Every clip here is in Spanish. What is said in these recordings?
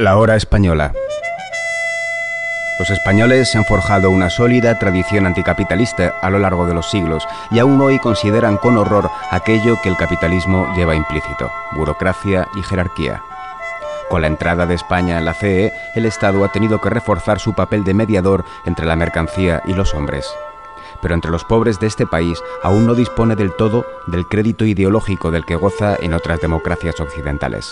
La hora española. Los españoles se han forjado una sólida tradición anticapitalista a lo largo de los siglos y aún hoy consideran con horror aquello que el capitalismo lleva implícito: burocracia y jerarquía. Con la entrada de España en la CE, el Estado ha tenido que reforzar su papel de mediador entre la mercancía y los hombres. Pero entre los pobres de este país aún no dispone del todo del crédito ideológico del que goza en otras democracias occidentales.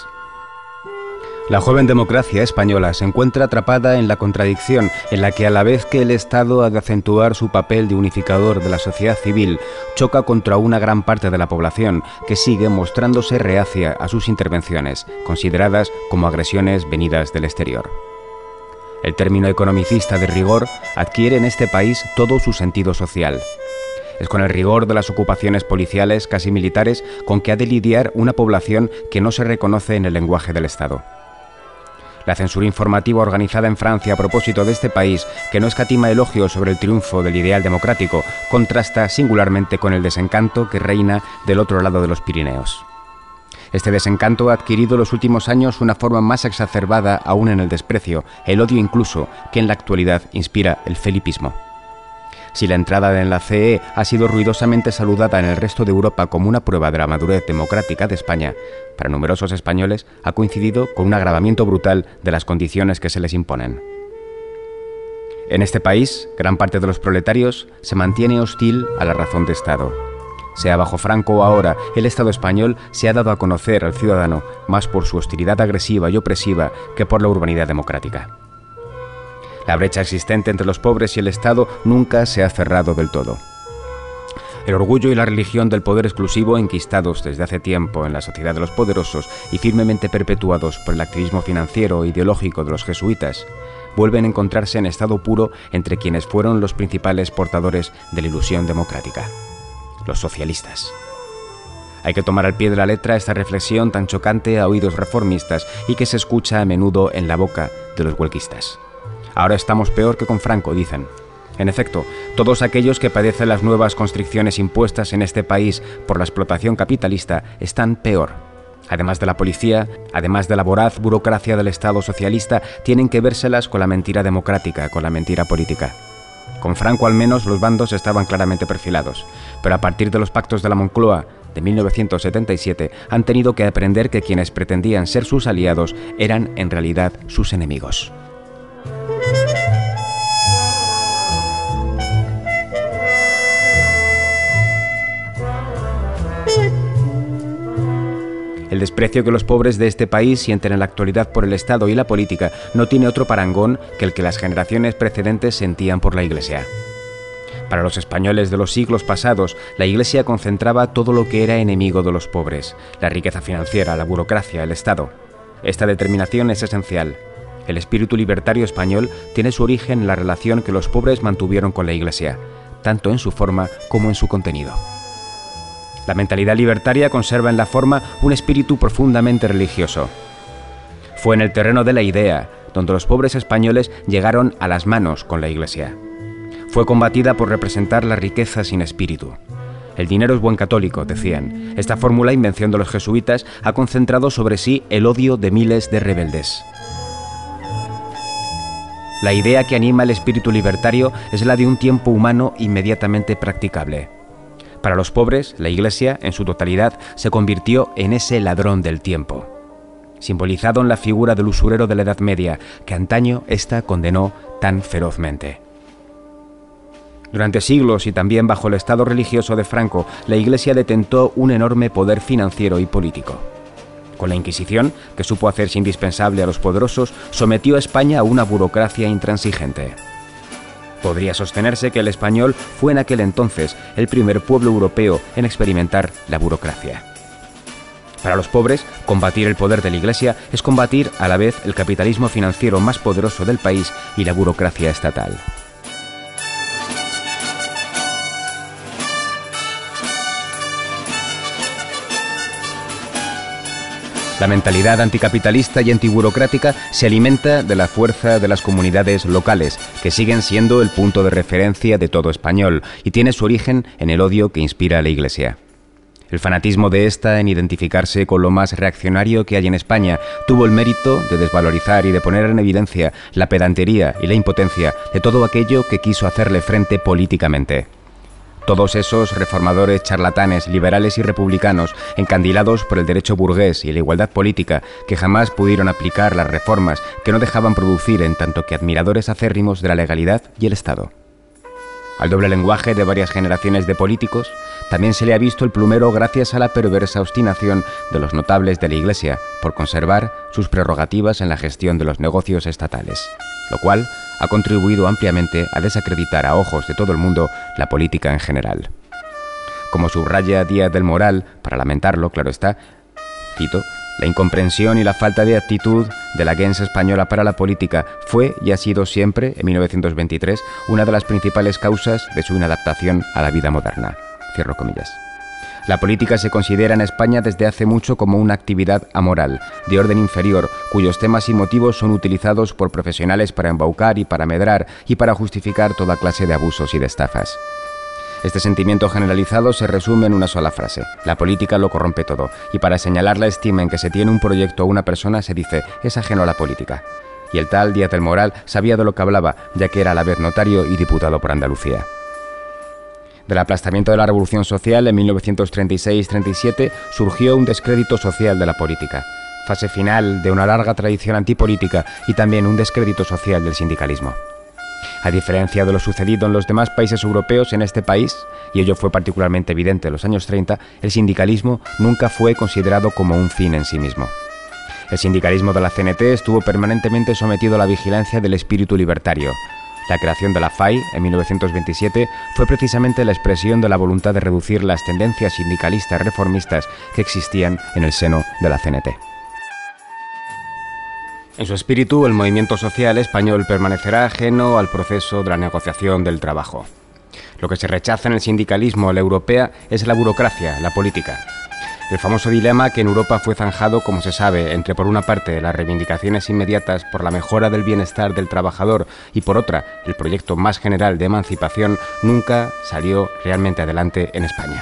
La joven democracia española se encuentra atrapada en la contradicción en la que, a la vez que el Estado ha de acentuar su papel de unificador de la sociedad civil, choca contra una gran parte de la población que sigue mostrándose reacia a sus intervenciones, consideradas como agresiones venidas del exterior. El término economicista de rigor adquiere en este país todo su sentido social. Es con el rigor de las ocupaciones policiales, casi militares, con que ha de lidiar una población que no se reconoce en el lenguaje del Estado. La censura informativa organizada en Francia a propósito de este país, que no escatima elogios sobre el triunfo del ideal democrático, contrasta singularmente con el desencanto que reina del otro lado de los Pirineos. Este desencanto ha adquirido en los últimos años una forma más exacerbada aún en el desprecio, el odio incluso, que en la actualidad inspira el felipismo. Si la entrada en la CE ha sido ruidosamente saludada en el resto de Europa como una prueba de la madurez democrática de España, para numerosos españoles ha coincidido con un agravamiento brutal de las condiciones que se les imponen. En este país, gran parte de los proletarios se mantiene hostil a la razón de Estado. Sea bajo Franco o ahora, el Estado español se ha dado a conocer al ciudadano más por su hostilidad agresiva y opresiva que por la urbanidad democrática. La brecha existente entre los pobres y el Estado nunca se ha cerrado del todo. El orgullo y la religión del poder exclusivo, enquistados desde hace tiempo en la sociedad de los poderosos y firmemente perpetuados por el activismo financiero e ideológico de los jesuitas, vuelven a encontrarse en estado puro entre quienes fueron los principales portadores de la ilusión democrática: los socialistas. Hay que tomar al pie de la letra esta reflexión tan chocante a oídos reformistas y que se escucha a menudo en la boca de los huelguistas. Ahora estamos peor que con Franco, dicen. En efecto, todos aquellos que padecen las nuevas constricciones impuestas en este país por la explotación capitalista están peor. Además de la policía, además de la voraz burocracia del Estado socialista, tienen que vérselas con la mentira democrática, con la mentira política. Con Franco al menos los bandos estaban claramente perfilados, pero a partir de los pactos de la Moncloa de 1977 han tenido que aprender que quienes pretendían ser sus aliados eran en realidad sus enemigos. El desprecio que los pobres de este país sienten en la actualidad por el Estado y la política no tiene otro parangón que el que las generaciones precedentes sentían por la Iglesia. Para los españoles de los siglos pasados, la Iglesia concentraba todo lo que era enemigo de los pobres: la riqueza financiera, la burocracia, el Estado. Esta determinación es esencial. El espíritu libertario español tiene su origen en la relación que los pobres mantuvieron con la Iglesia, tanto en su forma como en su contenido. La mentalidad libertaria conserva en la forma un espíritu profundamente religioso. Fue en el terreno de la idea donde los pobres españoles llegaron a las manos con la Iglesia. Fue combatida por representar la riqueza sin espíritu. El dinero es buen católico, decían. Esta fórmula, invención de los jesuitas, ha concentrado sobre sí el odio de miles de rebeldes. La idea que anima el espíritu libertario es la de un tiempo humano inmediatamente practicable. Para los pobres, la Iglesia, en su totalidad, se convirtió en ese ladrón del tiempo, simbolizado en la figura del usurero de la Edad Media, que antaño ésta condenó tan ferozmente. Durante siglos y también bajo el Estado religioso de Franco, la Iglesia detentó un enorme poder financiero y político. Con la Inquisición, que supo hacerse indispensable a los poderosos, sometió a España a una burocracia intransigente. Podría sostenerse que el español fue en aquel entonces el primer pueblo europeo en experimentar la burocracia. Para los pobres, combatir el poder de la Iglesia es combatir a la vez el capitalismo financiero más poderoso del país y la burocracia estatal. La mentalidad anticapitalista y antiburocrática se alimenta de la fuerza de las comunidades locales, que siguen siendo el punto de referencia de todo español, y tiene su origen en el odio que inspira a la Iglesia. El fanatismo de esta en identificarse con lo más reaccionario que hay en España tuvo el mérito de desvalorizar y de poner en evidencia la pedantería y la impotencia de todo aquello que quiso hacerle frente políticamente. Todos esos reformadores charlatanes, liberales y republicanos, encandilados por el derecho burgués y la igualdad política, que jamás pudieron aplicar las reformas que no dejaban producir en tanto que admiradores acérrimos de la legalidad y el Estado. Al doble lenguaje de varias generaciones de políticos, también se le ha visto el plumero gracias a la perversa obstinación de los notables de la Iglesia por conservar sus prerrogativas en la gestión de los negocios estatales, lo cual ha contribuido ampliamente a desacreditar a ojos de todo el mundo la política en general. Como subraya Díaz del Moral, para lamentarlo, claro está, cito, la incomprensión y la falta de actitud de la gens española para la política fue y ha sido siempre, en 1923, una de las principales causas de su inadaptación a la vida moderna. Cierro comillas. La política se considera en España desde hace mucho como una actividad amoral, de orden inferior, cuyos temas y motivos son utilizados por profesionales para embaucar y para amedrar y para justificar toda clase de abusos y de estafas. Este sentimiento generalizado se resume en una sola frase: la política lo corrompe todo, y para señalar la estima en que se tiene un proyecto o una persona se dice es ajeno a la política. Y el tal Díaz del Moral sabía de lo que hablaba, ya que era a la vez notario y diputado por Andalucía. Del aplastamiento de la Revolución Social en 1936-37 surgió un descrédito social de la política, fase final de una larga tradición antipolítica y también un descrédito social del sindicalismo. A diferencia de lo sucedido en los demás países europeos, en este país, y ello fue particularmente evidente en los años 30, el sindicalismo nunca fue considerado como un fin en sí mismo. El sindicalismo de la CNT estuvo permanentemente sometido a la vigilancia del espíritu libertario. La creación de la FAI, en 1927, fue precisamente la expresión de la voluntad de reducir las tendencias sindicalistas reformistas que existían en el seno de la CNT. En su espíritu, el movimiento social español permanecerá ajeno al proceso de la negociación del trabajo. Lo que se rechaza en el sindicalismo a la europea es la burocracia, la política. El famoso dilema que en Europa fue zanjado, como se sabe, entre por una parte las reivindicaciones inmediatas por la mejora del bienestar del trabajador y por otra el proyecto más general de emancipación, nunca salió realmente adelante en España.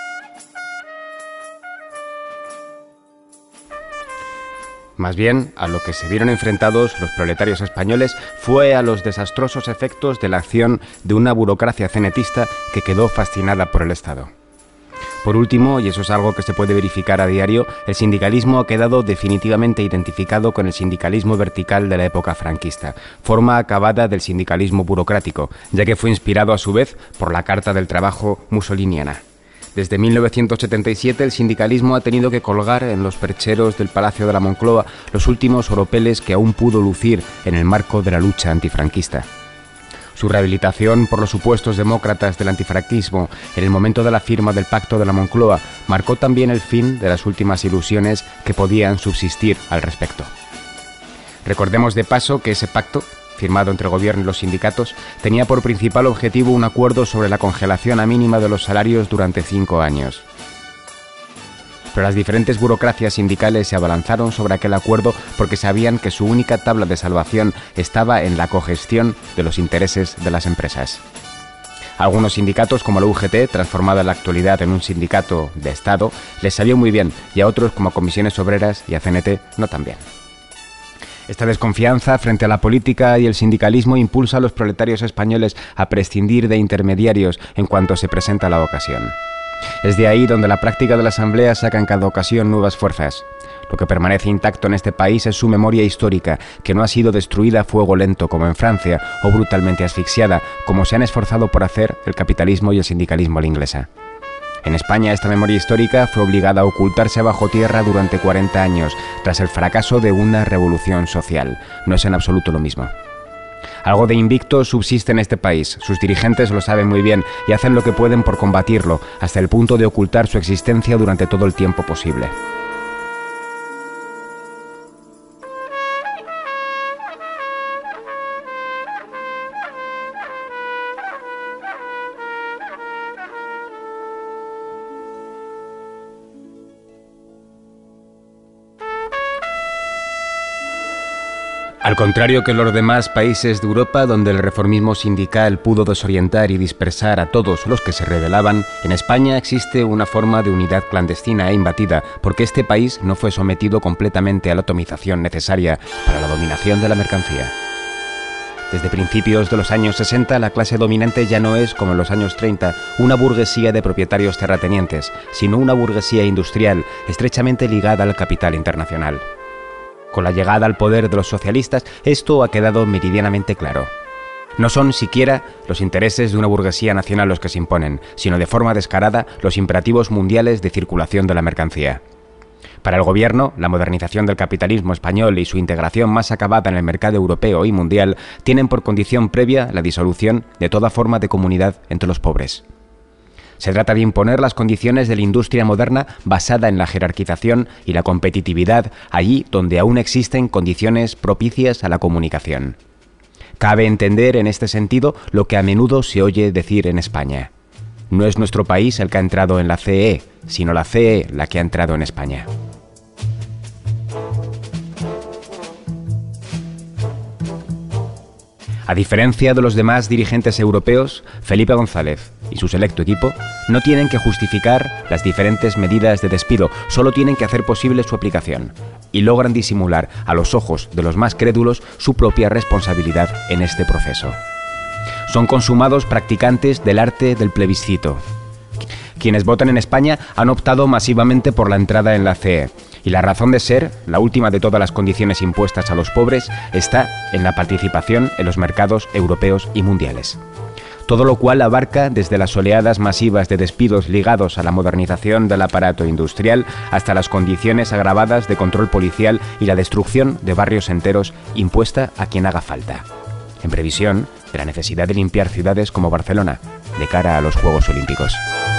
Más bien, a lo que se vieron enfrentados los proletarios españoles fue a los desastrosos efectos de la acción de una burocracia cenetista que quedó fascinada por el Estado. Por último, y eso es algo que se puede verificar a diario, el sindicalismo ha quedado definitivamente identificado con el sindicalismo vertical de la época franquista, forma acabada del sindicalismo burocrático, ya que fue inspirado a su vez por la Carta del Trabajo mussoliniana. Desde 1977 el sindicalismo ha tenido que colgar en los percheros del Palacio de la Moncloa los últimos oropeles que aún pudo lucir en el marco de la lucha antifranquista. Su rehabilitación por los supuestos demócratas del antifranquismo en el momento de la firma del Pacto de la Moncloa marcó también el fin de las últimas ilusiones que podían subsistir al respecto. Recordemos de paso que ese pacto, firmado entre el gobierno y los sindicatos, tenía por principal objetivo un acuerdo sobre la congelación a mínima de los salarios durante 5 años. Pero las diferentes burocracias sindicales se abalanzaron sobre aquel acuerdo porque sabían que su única tabla de salvación estaba en la cogestión de los intereses de las empresas. A algunos sindicatos, como la UGT, transformada en la actualidad en un sindicato de Estado, les salió muy bien, y a otros, como a Comisiones Obreras y a CNT, no tan bien. Esta desconfianza frente a la política y el sindicalismo impulsa a los proletarios españoles a prescindir de intermediarios en cuanto se presenta la ocasión. Es de ahí donde la práctica de la asamblea saca en cada ocasión nuevas fuerzas. Lo que permanece intacto en este país es su memoria histórica, que no ha sido destruida a fuego lento como en Francia o brutalmente asfixiada, como se han esforzado por hacer el capitalismo y el sindicalismo a la inglesa. En España esta memoria histórica fue obligada a ocultarse bajo tierra durante 40 años, tras el fracaso de una revolución social. No es en absoluto lo mismo. Algo de invicto subsiste en este país, sus dirigentes lo saben muy bien y hacen lo que pueden por combatirlo, hasta el punto de ocultar su existencia durante todo el tiempo posible. Al contrario que en los demás países de Europa, donde el reformismo sindical pudo desorientar y dispersar a todos los que se rebelaban, en España existe una forma de unidad clandestina e imbatida, porque este país no fue sometido completamente a la atomización necesaria para la dominación de la mercancía. Desde principios de los años 60, la clase dominante ya no es, como en los años 30, una burguesía de propietarios terratenientes, sino una burguesía industrial estrechamente ligada al capital internacional. Con la llegada al poder de los socialistas, esto ha quedado meridianamente claro. No son siquiera los intereses de una burguesía nacional los que se imponen, sino de forma descarada los imperativos mundiales de circulación de la mercancía. Para el gobierno, la modernización del capitalismo español y su integración más acabada en el mercado europeo y mundial tienen por condición previa la disolución de toda forma de comunidad entre los pobres. Se trata de imponer las condiciones de la industria moderna basada en la jerarquización y la competitividad allí donde aún existen condiciones propicias a la comunicación. Cabe entender en este sentido lo que a menudo se oye decir en España. No es nuestro país el que ha entrado en la CE, sino la CE la que ha entrado en España. A diferencia de los demás dirigentes europeos, Felipe González y su selecto equipo no tienen que justificar las diferentes medidas de despido, solo tienen que hacer posible su aplicación, y logran disimular a los ojos de los más crédulos su propia responsabilidad en este proceso. Son consumados practicantes del arte del plebiscito. Quienes votan en España han optado masivamente por la entrada en la CE, y la razón de ser, la última de todas las condiciones impuestas a los pobres, está en la participación en los mercados europeos y mundiales. Todo lo cual abarca desde las oleadas masivas de despidos ligados a la modernización del aparato industrial hasta las condiciones agravadas de control policial y la destrucción de barrios enteros impuesta a quien haga falta, en previsión de la necesidad de limpiar ciudades como Barcelona de cara a los Juegos Olímpicos.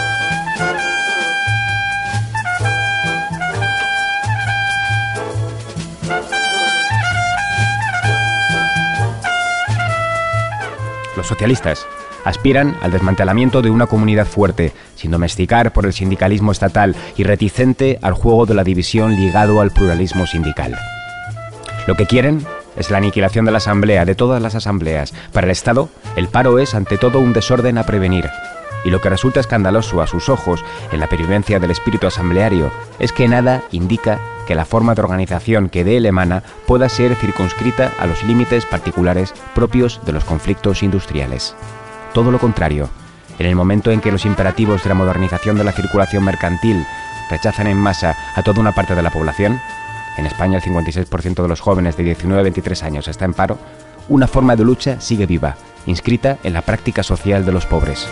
Los socialistas aspiran al desmantelamiento de una comunidad fuerte, sin domesticar por el sindicalismo estatal y reticente al juego de la división ligado al pluralismo sindical. Lo que quieren es la aniquilación de la asamblea, de todas las asambleas. Para el Estado, el paro es ante todo un desorden a prevenir. Y lo que resulta escandaloso a sus ojos en la pervivencia del espíritu asambleario es que nada indica que la forma de organización que de él emana pueda ser circunscrita a los límites particulares propios de los conflictos industriales. Todo lo contrario, en el momento en que los imperativos de la modernización de la circulación mercantil rechazan en masa a toda una parte de la población, en España el 56% de los jóvenes de 19 a 23 años está en paro, una forma de lucha sigue viva, inscrita en la práctica social de los pobres.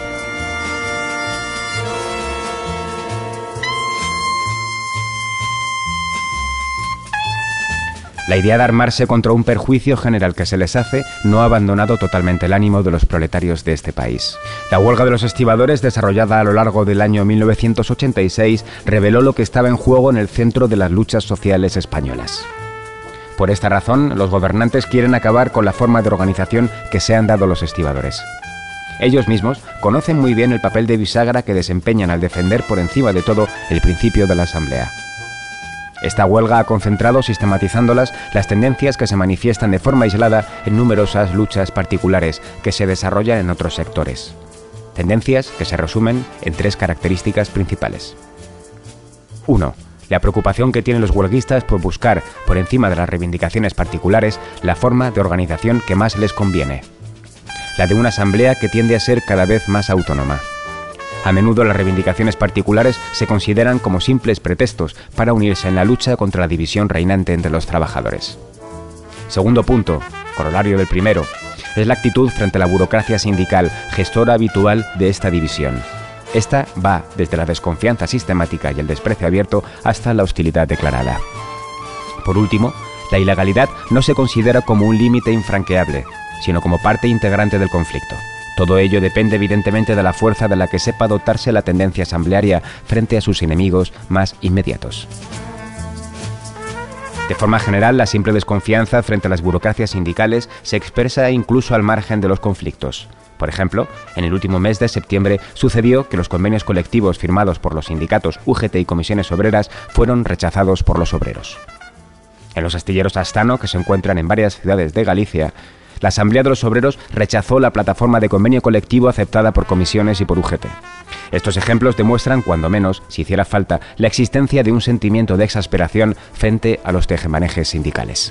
La idea de armarse contra un perjuicio general que se les hace no ha abandonado totalmente el ánimo de los proletarios de este país. La huelga de los estibadores, desarrollada a lo largo del año 1986, reveló lo que estaba en juego en el centro de las luchas sociales españolas. Por esta razón, los gobernantes quieren acabar con la forma de organización que se han dado los estibadores. Ellos mismos conocen muy bien el papel de bisagra que desempeñan al defender por encima de todo el principio de la asamblea. Esta huelga ha concentrado, sistematizándolas, las tendencias que se manifiestan de forma aislada en numerosas luchas particulares que se desarrollan en otros sectores. Tendencias que se resumen en tres características principales. 1. La preocupación que tienen los huelguistas por buscar, por encima de las reivindicaciones particulares, la forma de organización que más les conviene. La de una asamblea que tiende a ser cada vez más autónoma. A menudo las reivindicaciones particulares se consideran como simples pretextos para unirse en la lucha contra la división reinante entre los trabajadores. Segundo punto, corolario del primero, es la actitud frente a la burocracia sindical, gestora habitual de esta división. Esta va desde la desconfianza sistemática y el desprecio abierto hasta la hostilidad declarada. Por último, la ilegalidad no se considera como un límite infranqueable, sino como parte integrante del conflicto. Todo ello depende evidentemente de la fuerza de la que sepa dotarse la tendencia asamblearia frente a sus enemigos más inmediatos. De forma general, la simple desconfianza frente a las burocracias sindicales se expresa incluso al margen de los conflictos. Por ejemplo, en el último mes de septiembre sucedió que los convenios colectivos firmados por los sindicatos UGT y comisiones obreras fueron rechazados por los obreros. En los astilleros Astano, que se encuentran en varias ciudades de Galicia, la Asamblea de los Obreros rechazó la plataforma de convenio colectivo aceptada por comisiones y por UGT. Estos ejemplos demuestran, cuando menos, si hiciera falta, la existencia de un sentimiento de exasperación frente a los tejemanejes sindicales.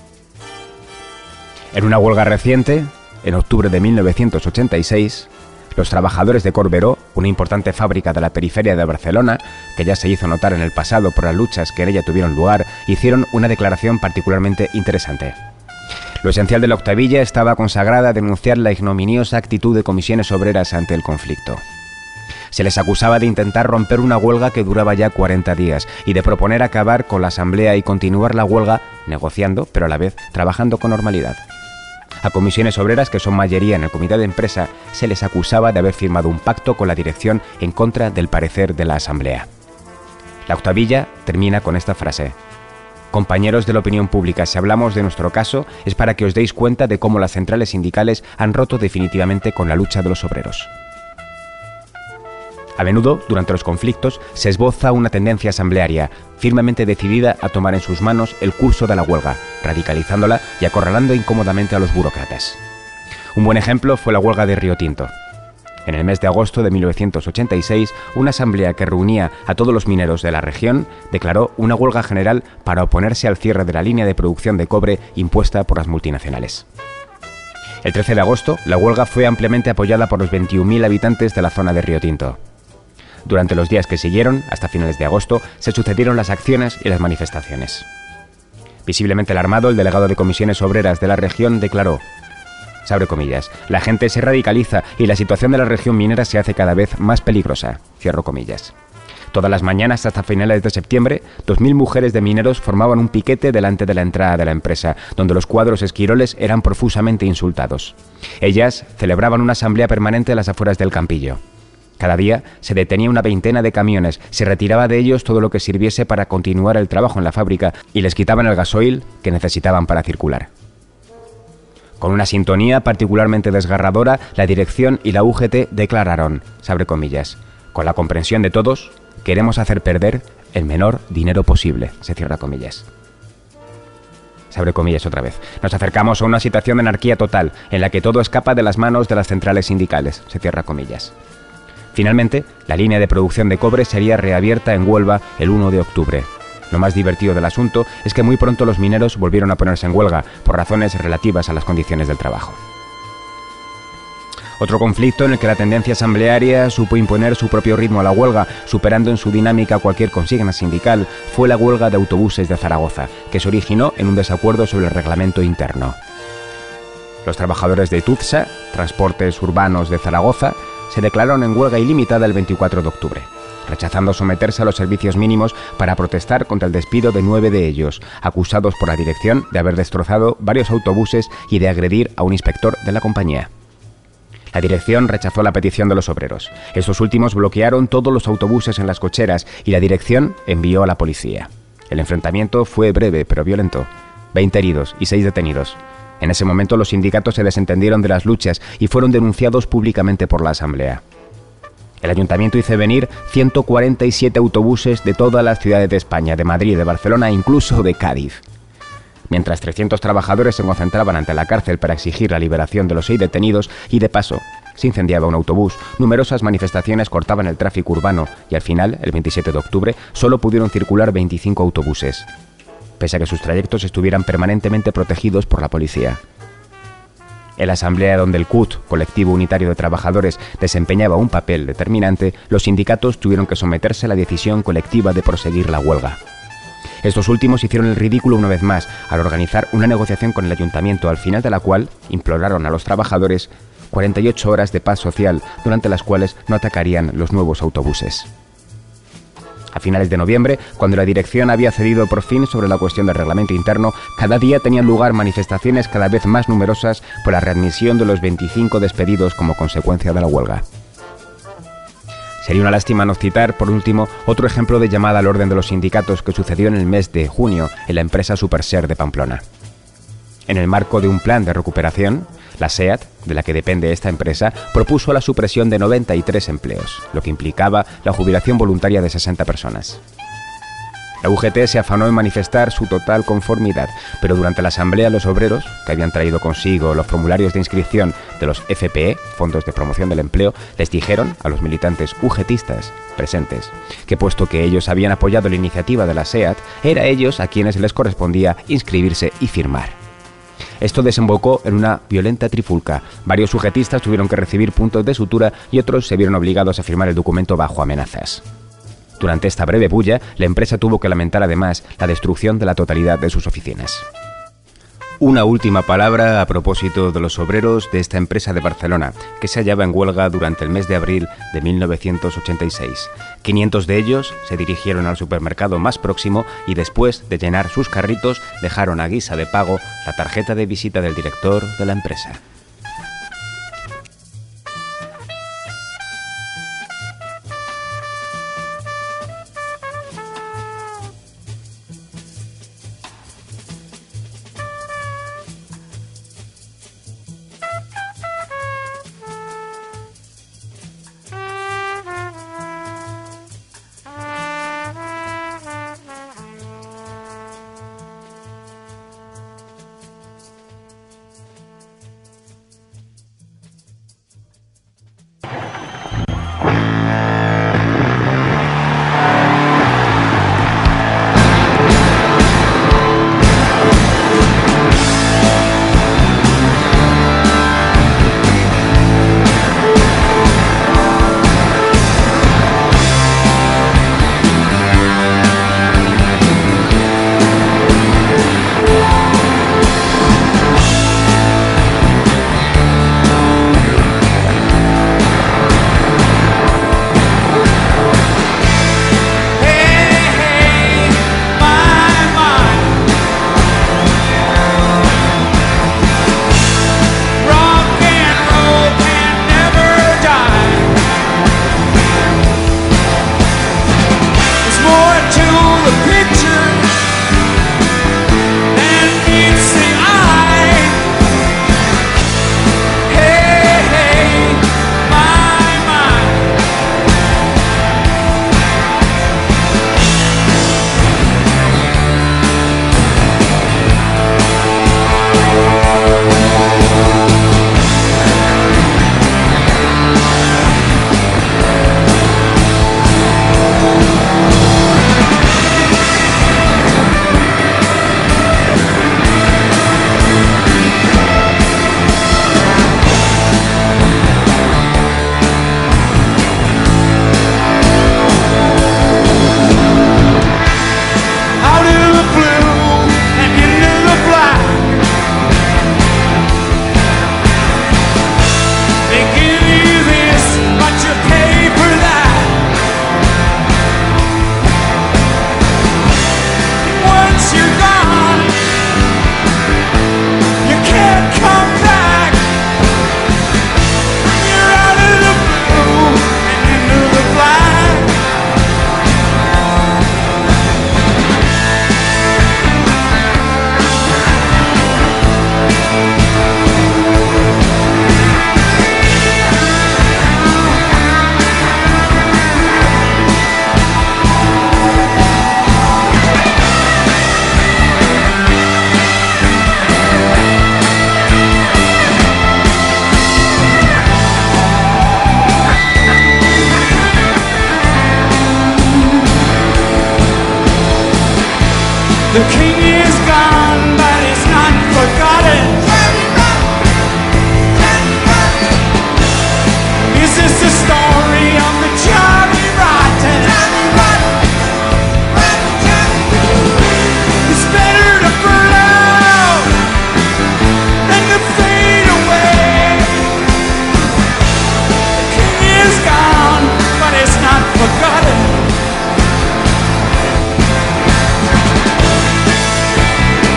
En una huelga reciente, en octubre de 1986, los trabajadores de Corberó, una importante fábrica de la periferia de Barcelona, que ya se hizo notar en el pasado por las luchas que en ella tuvieron lugar, hicieron una declaración particularmente interesante. Lo esencial de la octavilla estaba consagrada a denunciar la ignominiosa actitud de comisiones obreras ante el conflicto. Se les acusaba de intentar romper una huelga que duraba ya 40 días y de proponer acabar con la asamblea y continuar la huelga negociando, pero a la vez trabajando con normalidad. A comisiones obreras, que son mayoría en el comité de empresa, se les acusaba de haber firmado un pacto con la dirección en contra del parecer de la asamblea. La octavilla termina con esta frase: compañeros de la opinión pública, si hablamos de nuestro caso es para que os deis cuenta de cómo las centrales sindicales han roto definitivamente con la lucha de los obreros. A menudo, durante los conflictos, se esboza una tendencia asamblearia, firmemente decidida a tomar en sus manos el curso de la huelga, radicalizándola y acorralando incómodamente a los burócratas. Un buen ejemplo fue la huelga de Río Tinto. En el mes de agosto de 1986, una asamblea que reunía a todos los mineros de la región declaró una huelga general para oponerse al cierre de la línea de producción de cobre impuesta por las multinacionales. El 13 de agosto, la huelga fue ampliamente apoyada por los 21.000 habitantes de la zona de Río Tinto. Durante los días que siguieron, hasta finales de agosto, se sucedieron las acciones y las manifestaciones. Visiblemente alarmado, el delegado de comisiones obreras de la región declaró, abre comillas, la gente se radicaliza y la situación de la región minera se hace cada vez más peligrosa, cierro comillas. Todas las mañanas hasta finales de septiembre, 2.000 mujeres de mineros formaban un piquete delante de la entrada de la empresa, donde los cuadros esquiroles eran profusamente insultados. Ellas celebraban una asamblea permanente a las afueras del Campillo. Cada día se detenía una veintena de camiones, se retiraba de ellos todo lo que sirviese para continuar el trabajo en la fábrica y les quitaban el gasoil que necesitaban para circular. Con una sintonía particularmente desgarradora, la dirección y la UGT declararon, abre comillas, con la comprensión de todos, queremos hacer perder el menor dinero posible, se cierra comillas. Se abre comillas otra vez. Nos acercamos a una situación de anarquía total, en la que todo escapa de las manos de las centrales sindicales, se cierra comillas. Finalmente, la línea de producción de cobre sería reabierta en Huelva el 1 de octubre. Lo más divertido del asunto es que muy pronto los mineros volvieron a ponerse en huelga, por razones relativas a las condiciones del trabajo. Otro conflicto en el que la tendencia asamblearia supo imponer su propio ritmo a la huelga, superando en su dinámica cualquier consigna sindical, fue la huelga de autobuses de Zaragoza, que se originó en un desacuerdo sobre el reglamento interno. Los trabajadores de Tutsa, Transportes Urbanos de Zaragoza, se declararon en huelga ilimitada el 24 de octubre, rechazando someterse a los servicios mínimos para protestar contra el despido de 9 de ellos, acusados por la dirección de haber destrozado varios autobuses y de agredir a un inspector de la compañía. La dirección rechazó la petición de los obreros. Estos últimos bloquearon todos los autobuses en las cocheras y la dirección envió a la policía. El enfrentamiento fue breve pero violento. 20 heridos y 6 detenidos. En ese momento los sindicatos se desentendieron de las luchas y fueron denunciados públicamente por la asamblea. El ayuntamiento hizo venir 147 autobuses de todas las ciudades de España, de Madrid, de Barcelona e incluso de Cádiz. Mientras 300 trabajadores se concentraban ante la cárcel para exigir la liberación de los 6 detenidos y, de paso, se incendiaba un autobús, numerosas manifestaciones cortaban el tráfico urbano y al final, el 27 de octubre, solo pudieron circular 25 autobuses, pese a que sus trayectos estuvieran permanentemente protegidos por la policía. En la asamblea donde el CUT, Colectivo Unitario de Trabajadores, desempeñaba un papel determinante, los sindicatos tuvieron que someterse a la decisión colectiva de proseguir la huelga. Estos últimos hicieron el ridículo una vez más al organizar una negociación con el ayuntamiento, al final de la cual imploraron a los trabajadores 48 horas de paz social, durante las cuales no atacarían los nuevos autobuses. A finales de noviembre, cuando la dirección había cedido por fin sobre la cuestión del reglamento interno, cada día tenían lugar manifestaciones cada vez más numerosas por la readmisión de los 25 despedidos como consecuencia de la huelga. Sería una lástima no citar, por último, otro ejemplo de llamada al orden de los sindicatos que sucedió en el mes de junio en la empresa Superser de Pamplona. En el marco de un plan de recuperación, la SEAT, de la que depende esta empresa, propuso la supresión de 93 empleos, lo que implicaba la jubilación voluntaria de 60 personas. La UGT se afanó en manifestar su total conformidad, pero durante la asamblea los obreros, que habían traído consigo los formularios de inscripción de los FPE, Fondos de Promoción del Empleo, les dijeron a los militantes UGTistas presentes que puesto que ellos habían apoyado la iniciativa de la SEAT, era a ellos a quienes les correspondía inscribirse y firmar. Esto desembocó en una violenta trifulca. Varios UGTistas tuvieron que recibir puntos de sutura y otros se vieron obligados a firmar el documento bajo amenazas. Durante esta breve bulla, la empresa tuvo que lamentar además la destrucción de la totalidad de sus oficinas. Una última palabra a propósito de los obreros de esta empresa de Barcelona, que se hallaba en huelga durante el mes de abril de 1986. 500 de ellos se dirigieron al supermercado más próximo y después de llenar sus carritos dejaron a guisa de pago la tarjeta de visita del director de la empresa. The king is gone, but he's not forgotten. Is this the story of the Johnny Rotten? It's better to burn out than to fade away. The king is gone, but he's not forgotten.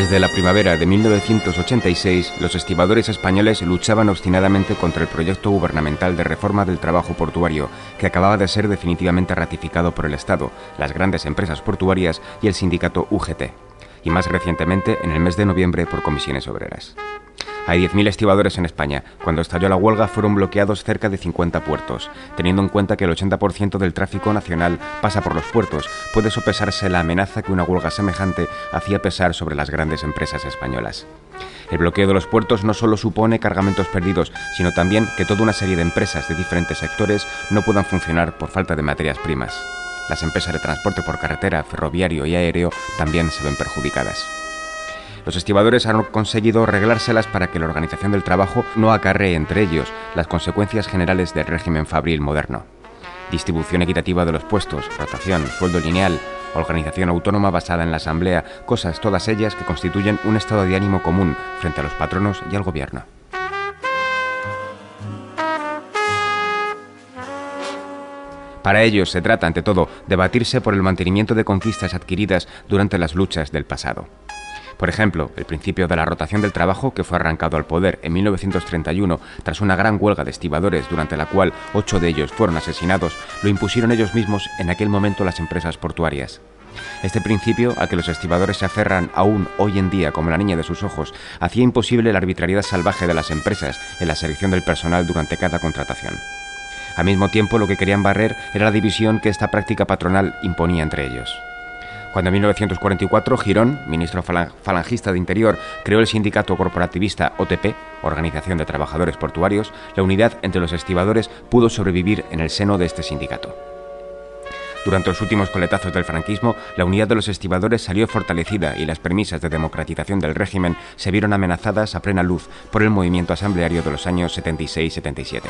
Desde la primavera de 1986, los estibadores españoles luchaban obstinadamente contra el proyecto gubernamental de reforma del trabajo portuario, que acababa de ser definitivamente ratificado por el Estado, las grandes empresas portuarias y el sindicato UGT, y más recientemente, en el mes de noviembre, por comisiones obreras. Hay 10.000 estibadores en España. Cuando estalló la huelga fueron bloqueados cerca de 50 puertos. Teniendo en cuenta que el 80% del tráfico nacional pasa por los puertos, puede sopesarse la amenaza que una huelga semejante hacía pesar sobre las grandes empresas españolas. El bloqueo de los puertos no solo supone cargamentos perdidos, sino también que toda una serie de empresas de diferentes sectores no puedan funcionar por falta de materias primas. Las empresas de transporte por carretera, ferroviario y aéreo también se ven perjudicadas. Los estibadores han conseguido arreglárselas para que la organización del trabajo no acarree entre ellos las consecuencias generales del régimen fabril moderno. Distribución equitativa de los puestos, rotación, sueldo lineal, organización autónoma basada en la asamblea, cosas todas ellas que constituyen un estado de ánimo común frente a los patronos y al gobierno. Para ellos se trata, ante todo, de batirse por el mantenimiento de conquistas adquiridas durante las luchas del pasado. Por ejemplo, el principio de la rotación del trabajo, que fue arrancado al poder en 1931 tras una gran huelga de estibadores durante la cual 8 de ellos fueron asesinados, lo impusieron ellos mismos en aquel momento las empresas portuarias. Este principio, al que los estibadores se aferran aún hoy en día como la niña de sus ojos, hacía imposible la arbitrariedad salvaje de las empresas en la selección del personal durante cada contratación. Al mismo tiempo, lo que querían barrer era la división que esta práctica patronal imponía entre ellos. Cuando en 1944 Girón, ministro falangista de Interior, creó el sindicato corporativista OTP, Organización de Trabajadores Portuarios, la unidad entre los estibadores pudo sobrevivir en el seno de este sindicato. Durante los últimos coletazos del franquismo, la unidad de los estibadores salió fortalecida y las premisas de democratización del régimen se vieron amenazadas a plena luz por el movimiento asambleario de los años 76-77.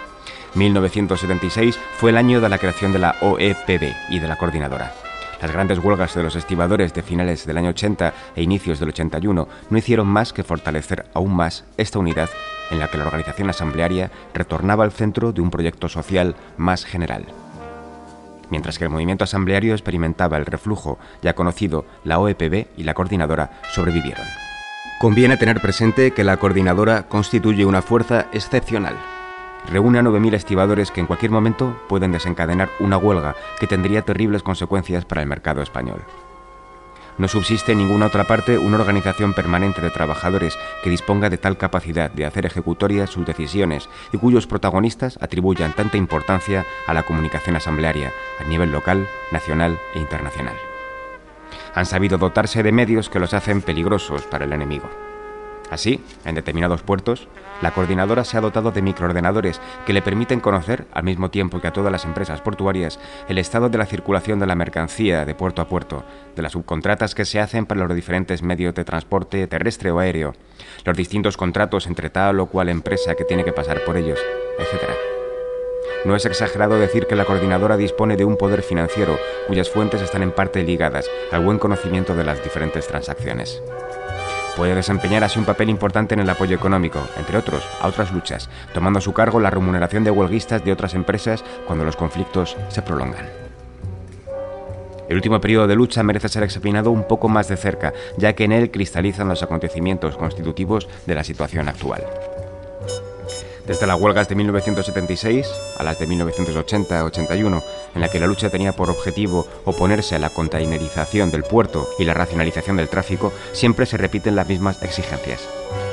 1976 fue el año de la creación de la OEPB y de la Coordinadora. Las grandes huelgas de los estibadores de finales del año 80 e inicios del 81 no hicieron más que fortalecer aún más esta unidad en la que la organización asamblearia retornaba al centro de un proyecto social más general. Mientras que el movimiento asambleario experimentaba el reflujo ya conocido, la OEPB y la Coordinadora sobrevivieron. Conviene tener presente que la Coordinadora constituye una fuerza excepcional. Reúne a 9.000 estibadores que en cualquier momento pueden desencadenar una huelga que tendría terribles consecuencias para el mercado español. No subsiste en ninguna otra parte una organización permanente de trabajadores que disponga de tal capacidad de hacer ejecutorias sus decisiones y cuyos protagonistas atribuyan tanta importancia a la comunicación asamblearia a nivel local, nacional e internacional. Han sabido dotarse de medios que los hacen peligrosos para el enemigo. Así, en determinados puertos, la Coordinadora se ha dotado de microordenadores que le permiten conocer, al mismo tiempo que a todas las empresas portuarias, el estado de la circulación de la mercancía de puerto a puerto, de las subcontratas que se hacen para los diferentes medios de transporte terrestre o aéreo, los distintos contratos entre tal o cual empresa que tiene que pasar por ellos, etc. No es exagerado decir que la Coordinadora dispone de un poder financiero cuyas fuentes están en parte ligadas al buen conocimiento de las diferentes transacciones. Puede desempeñar así un papel importante en el apoyo económico, entre otros, a otras luchas, tomando a su cargo la remuneración de huelguistas de otras empresas cuando los conflictos se prolongan. El último periodo de lucha merece ser examinado un poco más de cerca, ya que en él cristalizan los acontecimientos constitutivos de la situación actual. Desde las huelgas de 1976 a las de 1980-81, en la que la lucha tenía por objetivo oponerse a la containerización del puerto y la racionalización del tráfico, siempre se repiten las mismas exigencias.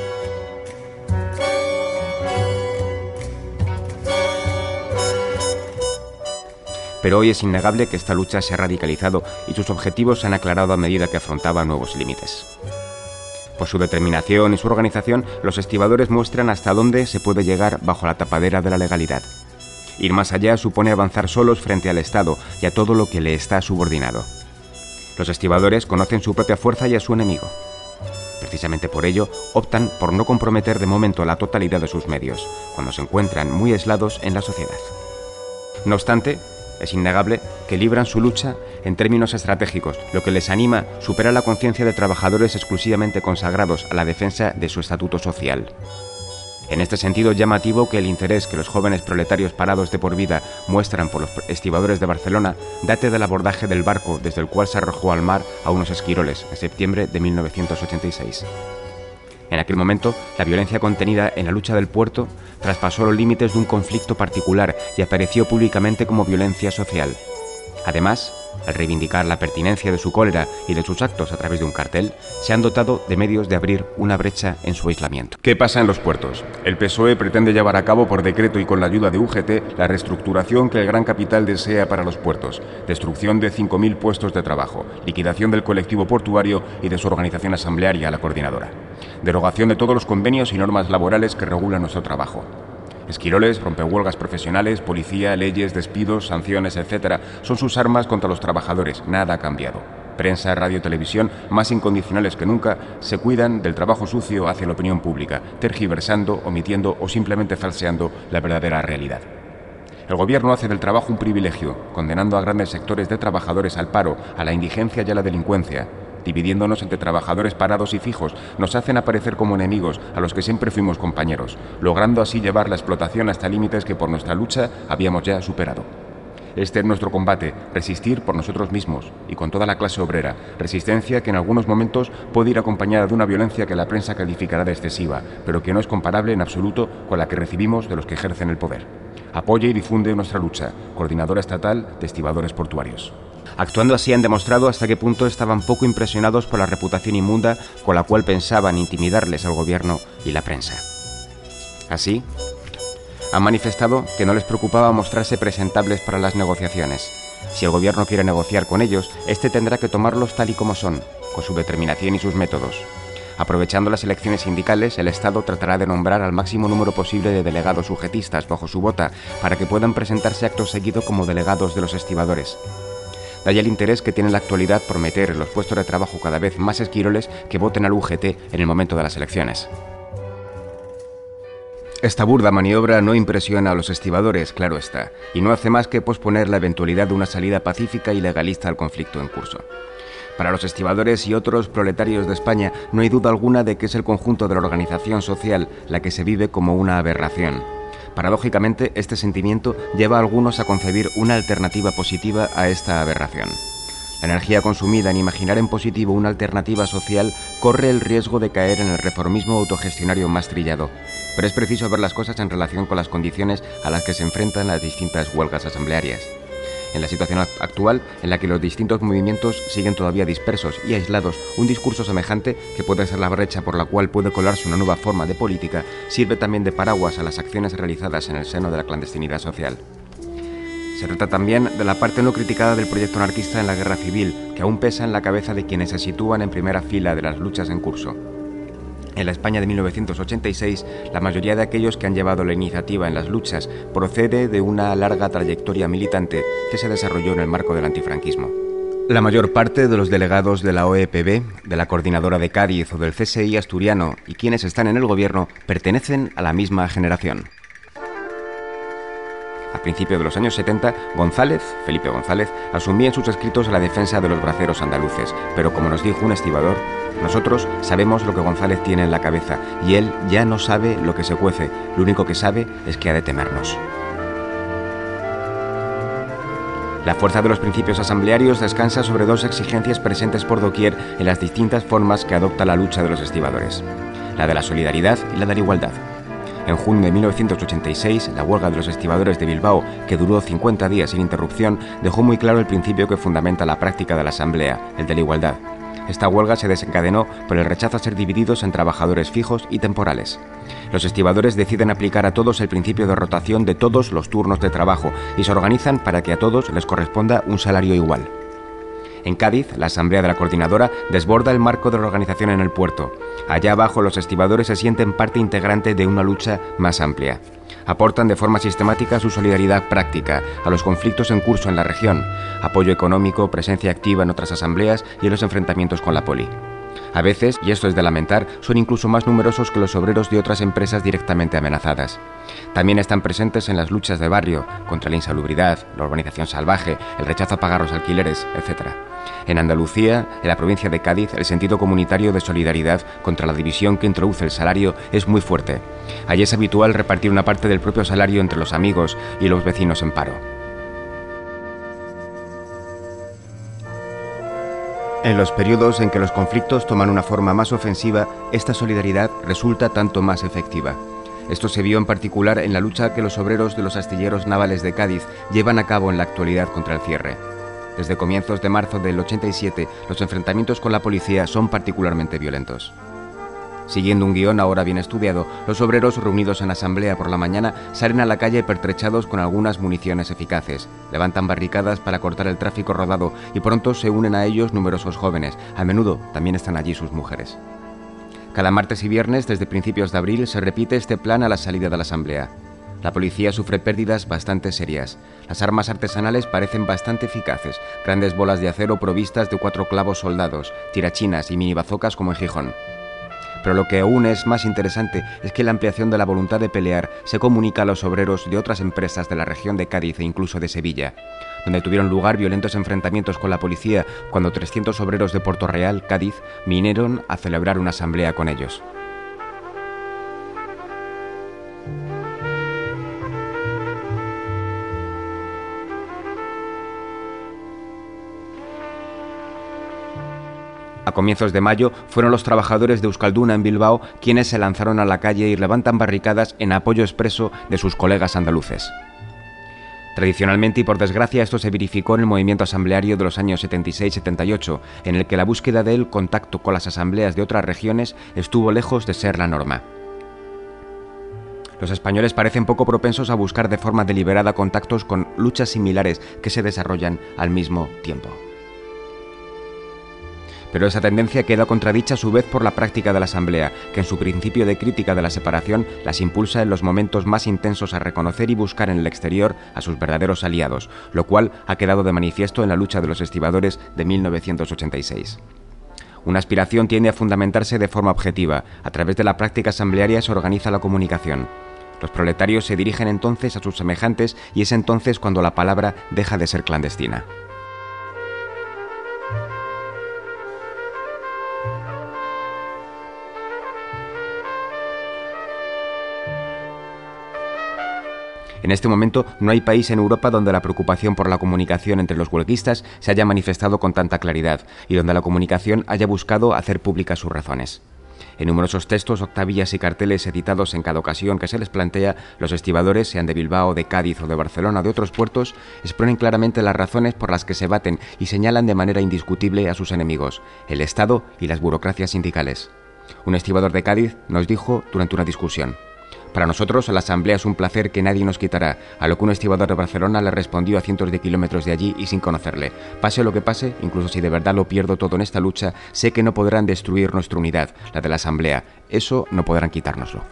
Pero hoy es innegable que esta lucha se ha radicalizado y sus objetivos se han aclarado a medida que afrontaba nuevos límites. Por su determinación y su organización, los estibadores muestran hasta dónde se puede llegar bajo la tapadera de la legalidad. Ir más allá supone avanzar solos frente al Estado y a todo lo que le está subordinado. Los estibadores conocen su propia fuerza y a su enemigo. Precisamente por ello, optan por no comprometer de momento la totalidad de sus medios, cuando se encuentran muy aislados en la sociedad. No obstante, es innegable que libran su lucha en términos estratégicos. Lo que les anima supera la conciencia de trabajadores exclusivamente consagrados a la defensa de su estatuto social. En este sentido, es llamativo que el interés que los jóvenes proletarios parados de por vida muestran por los estibadores de Barcelona date del abordaje del barco desde el cual se arrojó al mar a unos esquiroles en septiembre de 1986. En aquel momento, la violencia contenida en la lucha del puerto traspasó los límites de un conflicto particular y apareció públicamente como violencia social. Además, al reivindicar la pertinencia de su cólera y de sus actos a través de un cartel, se han dotado de medios de abrir una brecha en su aislamiento. ¿Qué pasa en los puertos? El PSOE pretende llevar a cabo por decreto y con la ayuda de UGT la reestructuración que el gran capital desea para los puertos, destrucción de 5.000 puestos de trabajo, liquidación del colectivo portuario y de su organización asamblearia, la Coordinadora, derogación de todos los convenios y normas laborales que regulan nuestro trabajo. Esquiroles, rompehuelgas profesionales, policía, leyes, despidos, sanciones, etc. son sus armas contra los trabajadores. Nada ha cambiado. Prensa, radio, televisión, más incondicionales que nunca, se cuidan del trabajo sucio hacia la opinión pública, tergiversando, omitiendo o simplemente falseando la verdadera realidad. El gobierno hace del trabajo un privilegio, condenando a grandes sectores de trabajadores al paro, a la indigencia y a la delincuencia. Dividiéndonos entre trabajadores parados y fijos, nos hacen aparecer como enemigos a los que siempre fuimos compañeros, logrando así llevar la explotación hasta límites que por nuestra lucha habíamos ya superado. Este es nuestro combate, resistir por nosotros mismos y con toda la clase obrera, resistencia que en algunos momentos puede ir acompañada de una violencia que la prensa calificará de excesiva, pero que no es comparable en absoluto con la que recibimos de los que ejercen el poder. Apoya y difunde nuestra lucha, Coordinadora Estatal de Estibadores Portuarios. Actuando así han demostrado hasta qué punto estaban poco impresionados por la reputación inmunda con la cual pensaban intimidarles al gobierno y la prensa. Así, han manifestado que no les preocupaba mostrarse presentables para las negociaciones. Si el gobierno quiere negociar con ellos, este tendrá que tomarlos tal y como son, con su determinación y sus métodos. Aprovechando las elecciones sindicales, el Estado tratará de nombrar al máximo número posible de delegados sujetistas bajo su bota para que puedan presentarse acto seguido como delegados de los estibadores. De ahí el interés que tiene en la actualidad por meter en los puestos de trabajo cada vez más esquiroles que voten al UGT en el momento de las elecciones. Esta burda maniobra no impresiona a los estibadores, claro está, y no hace más que posponer la eventualidad de una salida pacífica y legalista al conflicto en curso. Para los estibadores y otros proletarios de España no hay duda alguna de que es el conjunto de la organización social la que se vive como una aberración. Paradójicamente, este sentimiento lleva a algunos a concebir una alternativa positiva a esta aberración. La energía consumida en imaginar en positivo una alternativa social corre el riesgo de caer en el reformismo autogestionario más trillado, pero es preciso ver las cosas en relación con las condiciones a las que se enfrentan las distintas huelgas asamblearias. En la situación actual, en la que los distintos movimientos siguen todavía dispersos y aislados, un discurso semejante, que puede ser la brecha por la cual puede colarse una nueva forma de política, sirve también de paraguas a las acciones realizadas en el seno de la clandestinidad social. Se trata también de la parte no criticada del proyecto anarquista en la guerra civil, que aún pesa en la cabeza de quienes se sitúan en primera fila de las luchas en curso. En la España de 1986, la mayoría de aquellos que han llevado la iniciativa en las luchas procede de una larga trayectoria militante que se desarrolló en el marco del antifranquismo. La mayor parte de los delegados de la OEPB, de la Coordinadora de Cádiz o del CSI asturiano y quienes están en el gobierno pertenecen a la misma generación. A principios de los años 70, Felipe González, asumía en sus escritos la defensa de los braceros andaluces, pero como nos dijo un estibador, nosotros sabemos lo que González tiene en la cabeza y él ya no sabe lo que se cuece, lo único que sabe es que ha de temernos. La fuerza de los principios asamblearios descansa sobre dos exigencias presentes por doquier en las distintas formas que adopta la lucha de los estibadores, la de la solidaridad y la de la igualdad. En junio de 1986, la huelga de los estibadores de Bilbao, que duró 50 días sin interrupción, dejó muy claro el principio que fundamenta la práctica de la asamblea, el de la igualdad. Esta huelga se desencadenó por el rechazo a ser divididos en trabajadores fijos y temporales. Los estibadores deciden aplicar a todos el principio de rotación de todos los turnos de trabajo y se organizan para que a todos les corresponda un salario igual. En Cádiz, la asamblea de la Coordinadora desborda el marco de la organización en el puerto. Allá abajo, los estibadores se sienten parte integrante de una lucha más amplia. Aportan de forma sistemática su solidaridad práctica a los conflictos en curso en la región, apoyo económico, presencia activa en otras asambleas y en los enfrentamientos con la poli. A veces, y esto es de lamentar, son incluso más numerosos que los obreros de otras empresas directamente amenazadas. También están presentes en las luchas de barrio, contra la insalubridad, la urbanización salvaje, el rechazo a pagar los alquileres, etc. En Andalucía, en la provincia de Cádiz, el sentido comunitario de solidaridad contra la división que introduce el salario es muy fuerte. Allí es habitual repartir una parte del propio salario entre los amigos y los vecinos en paro. En los periodos en que los conflictos toman una forma más ofensiva, esta solidaridad resulta tanto más efectiva. Esto se vio en particular en la lucha que los obreros de los astilleros navales de Cádiz llevan a cabo en la actualidad contra el cierre. Desde comienzos de marzo del 87, los enfrentamientos con la policía son particularmente violentos. Siguiendo un guión ahora bien estudiado, los obreros reunidos en asamblea por la mañana salen a la calle pertrechados con algunas municiones eficaces, levantan barricadas para cortar el tráfico rodado y pronto se unen a ellos numerosos jóvenes. A menudo también están allí sus mujeres. Cada martes y viernes, desde principios de abril, se repite este plan a la salida de la asamblea. La policía sufre pérdidas bastante serias. Las armas artesanales parecen bastante eficaces, grandes bolas de acero provistas de 4 clavos soldados, tirachinas y minibazocas como en Gijón. Pero lo que aún es más interesante es que la ampliación de la voluntad de pelear se comunica a los obreros de otras empresas de la región de Cádiz e incluso de Sevilla, donde tuvieron lugar violentos enfrentamientos con la policía cuando 300 obreros de Puerto Real, Cádiz, vinieron a celebrar una asamblea con ellos. A comienzos de mayo fueron los trabajadores de Euskalduna en Bilbao quienes se lanzaron a la calle y levantan barricadas en apoyo expreso de sus colegas andaluces. Tradicionalmente y por desgracia esto se verificó en el movimiento asambleario de los años 76-78, en el que la búsqueda del contacto con las asambleas de otras regiones estuvo lejos de ser la norma. Los españoles parecen poco propensos a buscar de forma deliberada contactos con luchas similares que se desarrollan al mismo tiempo. Pero esa tendencia queda contradicha a su vez por la práctica de la asamblea, que en su principio de crítica de la separación las impulsa en los momentos más intensos a reconocer y buscar en el exterior a sus verdaderos aliados, lo cual ha quedado de manifiesto en la lucha de los estibadores de 1986. Una aspiración tiende a fundamentarse de forma objetiva. A través de la práctica asamblearia se organiza la comunicación. Los proletarios se dirigen entonces a sus semejantes y es entonces cuando la palabra deja de ser clandestina. En este momento no hay país en Europa donde la preocupación por la comunicación entre los huelguistas se haya manifestado con tanta claridad y donde la comunicación haya buscado hacer públicas sus razones. En numerosos textos, octavillas y carteles editados en cada ocasión que se les plantea, los estibadores, sean de Bilbao, de Cádiz o de Barcelona o de otros puertos, exponen claramente las razones por las que se baten y señalan de manera indiscutible a sus enemigos, el Estado y las burocracias sindicales. Un estibador de Cádiz nos dijo durante una discusión: «Para nosotros la asamblea es un placer que nadie nos quitará», a lo que un estibador de Barcelona le respondió a cientos de kilómetros de allí y sin conocerle: «Pase lo que pase, incluso si de verdad lo pierdo todo en esta lucha, sé que no podrán destruir nuestra unidad, la de la asamblea. Eso no podrán quitárnoslo».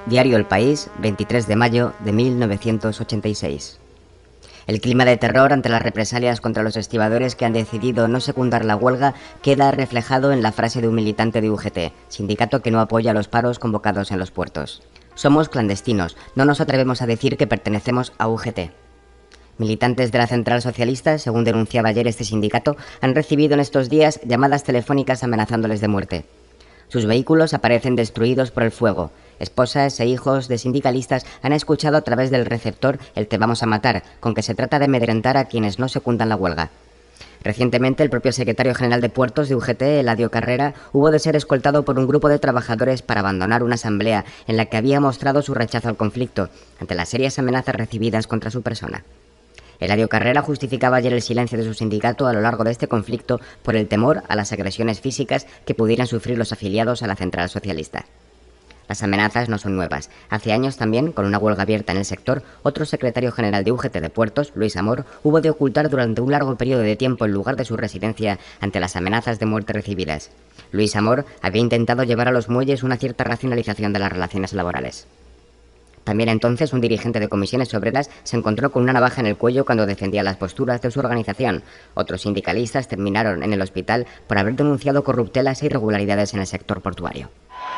Diario El País, 23 de mayo de 1986. El clima de terror ante las represalias contra los estibadores que han decidido no secundar la huelga queda reflejado en la frase de un militante de UGT, sindicato que no apoya los paros convocados en los puertos. Somos clandestinos, no nos atrevemos a decir que pertenecemos a UGT. Militantes de la Central Socialista, según denunciaba ayer este sindicato, han recibido en estos días llamadas telefónicas amenazándoles de muerte. Sus vehículos aparecen destruidos por el fuego. Esposas e hijos de sindicalistas han escuchado a través del receptor el "te vamos a matar", con que se trata de amedrentar a quienes no secundan la huelga. Recientemente, el propio secretario general de Puertos de UGT, Eladio Carrera, hubo de ser escoltado por un grupo de trabajadores para abandonar una asamblea en la que había mostrado su rechazo al conflicto, ante las serias amenazas recibidas contra su persona. Eladio Carrera justificaba ayer el silencio de su sindicato a lo largo de este conflicto por el temor a las agresiones físicas que pudieran sufrir los afiliados a la Central Socialista. Las amenazas no son nuevas. Hace años también, con una huelga abierta en el sector, otro secretario general de UGT de Puertos, Luis Amor, hubo de ocultar durante un largo periodo de tiempo el lugar de su residencia ante las amenazas de muerte recibidas. Luis Amor había intentado llevar a los muelles una cierta racionalización de las relaciones laborales. También entonces un dirigente de comisiones obreras se encontró con una navaja en el cuello cuando defendía las posturas de su organización. Otros sindicalistas terminaron en el hospital por haber denunciado corruptelas e irregularidades en el sector portuario.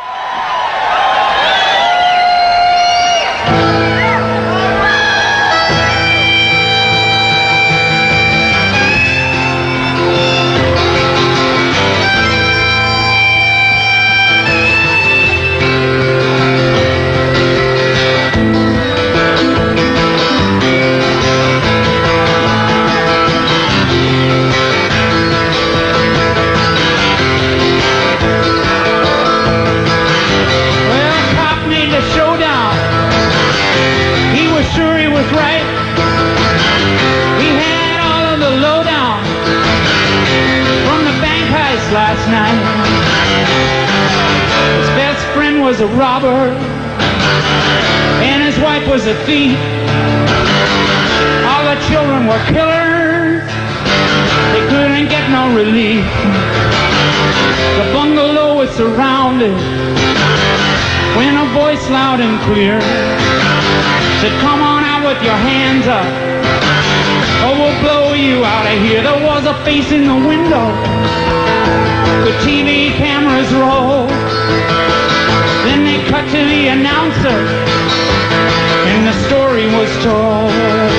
Last night, his best friend was a robber, and his wife was a thief. All the children were killers, they couldn't get no relief. The bungalow was surrounded when a voice loud and clear said, "Come on out with your hands up, or we'll blow you out of here." There was a face in the window, the TV cameras roll. Then they cut to the announcer, and the story was told.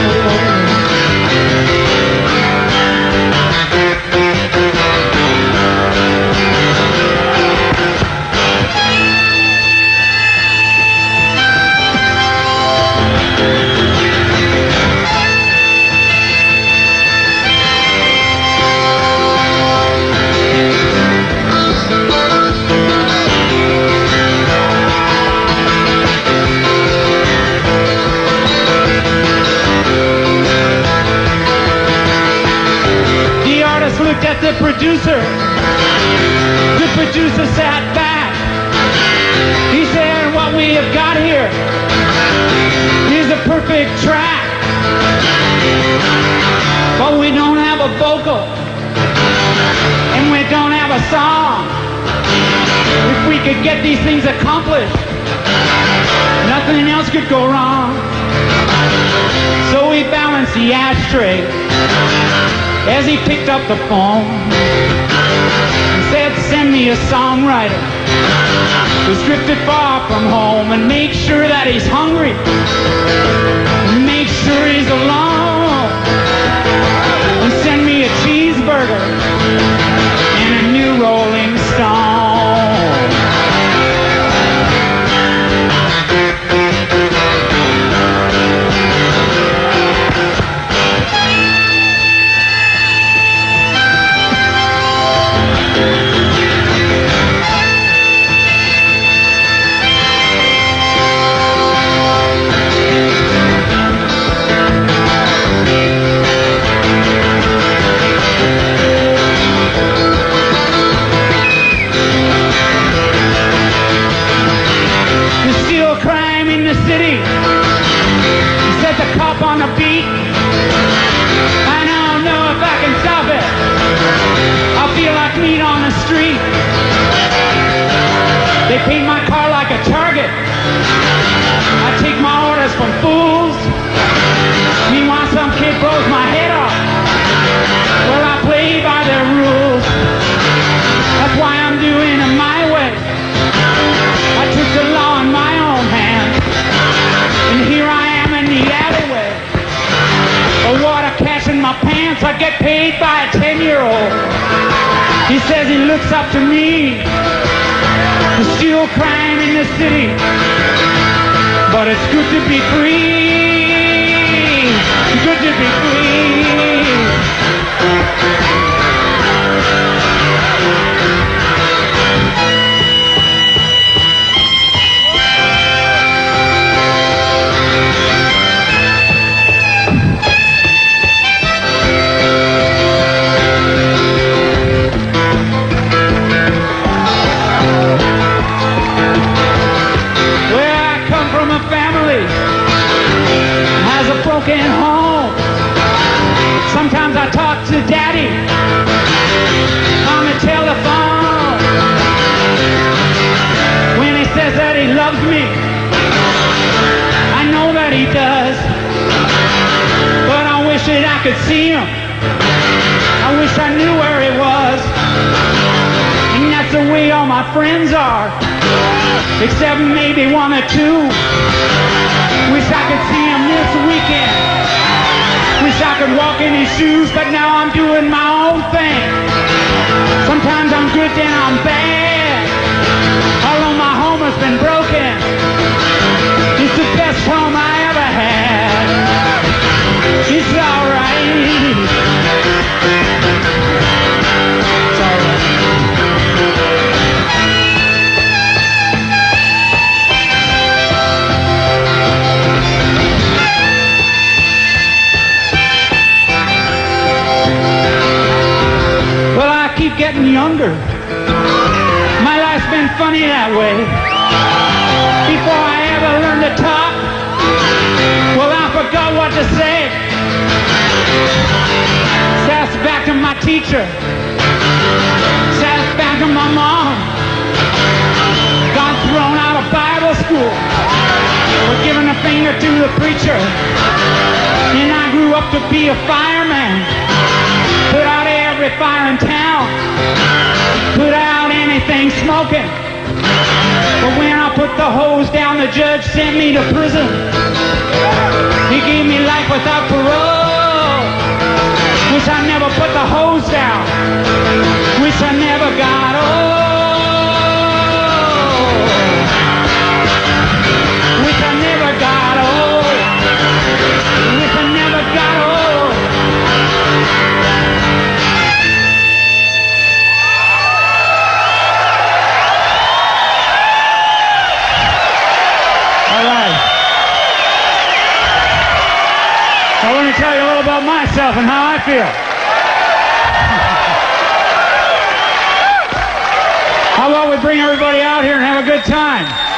Looked at the producer sat back. He said, "What we have got here is a perfect track, but we don't have a vocal and we don't have a song. If we could get these things accomplished, nothing else could go wrong." So we balanced the ashtray as he picked up the phone and said, "Send me a songwriter who's drifted far from home, and make sure that he's hungry, make sure he's alone, and send me a cheeseburger and a new Rolling Stone." City, set the cop on the beat. I don't know if I can stop it. I feel like meat on the street. They paint my car like a target. from fools. Meanwhile, some kid blows my head off. Well, I play by their rules. That's why I'm doing it my way. I took the law in my own hands, and here I am in the alleyway. A water catch in my pants. I get paid by a 10-year-old. He says he looks up to me. There's still crime in the city, but it's good to be free. It's good to be free. Broken home. Sometimes I talk to Daddy on the telephone. When he says that he loves me, I know that he does. But I wish that I could see him. I wish I knew where he was. And that's the way all my friends are, except maybe one or two. Wish I could see him this weekend. Wish I could walk in his shoes, but now I'm doing my own thing. Sometimes I'm good, then I'm bad. Although my home has been broken, it's the best home I ever had. It's alright. It's alright. Keep getting younger. My life's been funny that way. Before I ever learned to talk, well, I forgot what to say. Sass back to my teacher. Sass back to my mom. Got thrown out of Bible school for giving a finger to the preacher. And I grew up to be a fireman. Put out every fire in town. Put out anything smoking. But when I put the hose down, the judge sent me to prison. He gave me life without parole. Wish I never put the hose down. Wish I never got old. Wish I never got old. Wish I never got old. Tell you a little about myself and how I feel. How about we bring everybody out here and have a good time?